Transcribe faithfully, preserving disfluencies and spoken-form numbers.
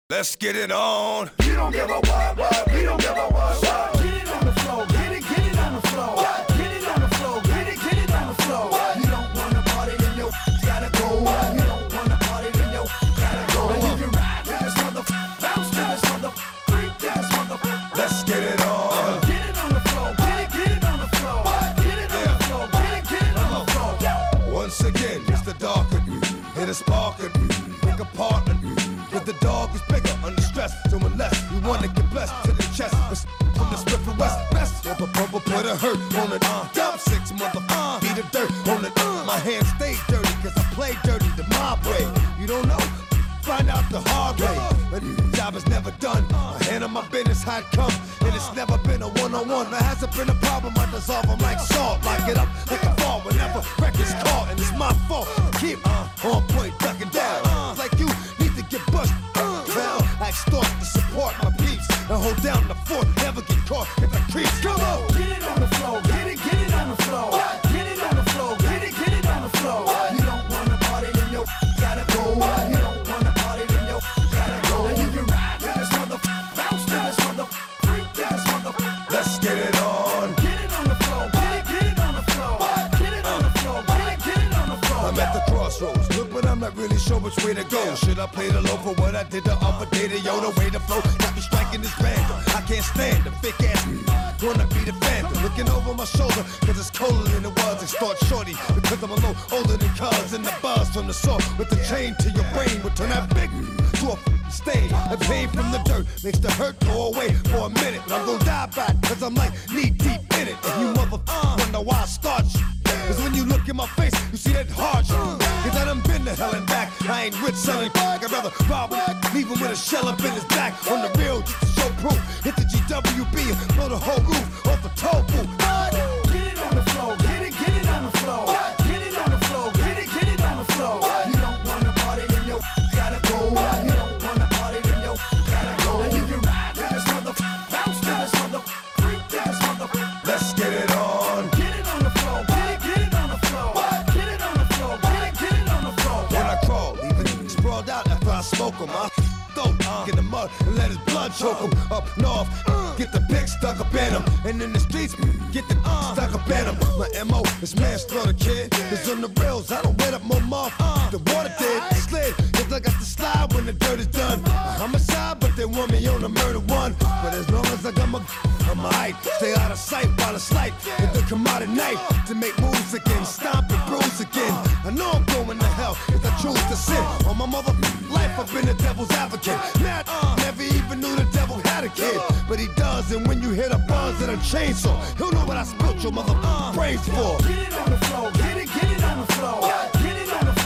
Let's get it on. You don't give a what, what, we don't give a what, what. Get it on the floor, get it, get it on the floor. What? Get it on the floor, get it, get it on the floor. What? You don't wanna party, then you gotta go. What? You don't wanna party, then you gotta go. And if you ride to this motherfucker, bounce to this motherfucker, freak this motherfucker. Let's get it on. Get it on the floor, get it, get it on the floor. What? Get it on the floor, get it, get it on the floor. Once again, it's the darker, hit a sparker, pick a partner. Cause the dog is bigger, under stress, so unless you wanna get blessed to the chest, from the Smith and West, best of a purple, put a hurt on it, uh, dump six motherfucker, beat the dirt on it, uh, my hands stay dirty, cause I play dirty the mob way, you don't know, find out the hard way, but the job is never done, I handle my business how it comes, and it's never been a one-on-one, there hasn't been a problem, I dissolve them like salt, lock it up like a fall, whenever record's caught, and it's my fault, keep uh, on point, ducking down, uh, like you, get bust, uh, well, I extort to support my peeps and hold down the fort, never get caught if I creep. Come on! Get it on the floor, get it, get it on the floor. What? Get it on the floor, get it, get it on the floor. What? You don't wanna party, then you gotta go. What? You don't wanna party, then you gotta go. And you can ride to this motherfucker, bounce to this motherfucker, freak this motherfucker. Let's get it on. Get it on the floor, get it, get it on the floor. What? Get it on the floor, get it, get it on the floor. I'm at the crossroads, look, but I'm not really sure which way to go. Should I play the low for what I did the other day? To yo, the way to flow, got me striking this random. I can't stand the fake ass. Gonna be the phantom, looking over my shoulder, cause it's colder than it was. It starts shorty, because I'm a little older than cuz. And the buzz from the saw with the chain to your brain will turn that big to a f***ing stain. The pain from the dirt makes the hurt go away for a minute. But I'm gonna die by it, cause I'm like knee deep in it. And you mother uh, wonder why I start shit. Cause when you look in my face, you see that hard shit. Cause I done been to hell and back. I ain't rich selling crack. I'd rather rob him, leave him with a shell up in his back. On the real, just to show proof. Hit the G W B and blow the whole roof off the toll booth. Get it on the floor, get it, get it on the floor. What? Get it on the floor, get it, get it on the floor. What? You don't wanna party, then you gotta go. What? You don't wanna party, then you gotta go. And you can ride to this motherfucker, bounce to this motherfucker, freak this motherfucker. Let's get it on. Get it on the floor, get it, get it on the floor. What? Get it on the floor, get it, get it on the floor. When I crawl, leave it sprawled out after I smoke him. I throw uh, in the mud and let his blood choke him. Up north, uh, get the pig stuck up in him. And in the streets, get the uh, stuck up in him. My M O is manslaughter, kid. Cause on the rails, I don't wet up more mouth. Uh, the water did slid, cause I got the slide when the dirt is done. A homicide, but they want me on a murder one. But as long as I got my on my height, stay out of sight while it's light. If they come out at night to make moves again, stomp and bruise again. I know I'm going to hell if I choose to sin. On my mother life, I've been the devil's advocate. Mad, uh, never even knew the devil had a kid, but he does. And when you hit a buzz and a chainsaw, he'll know what I spilt your mother uh, brains for. Get it on the floor, get it, get it on the floor. What? Get it on the floor.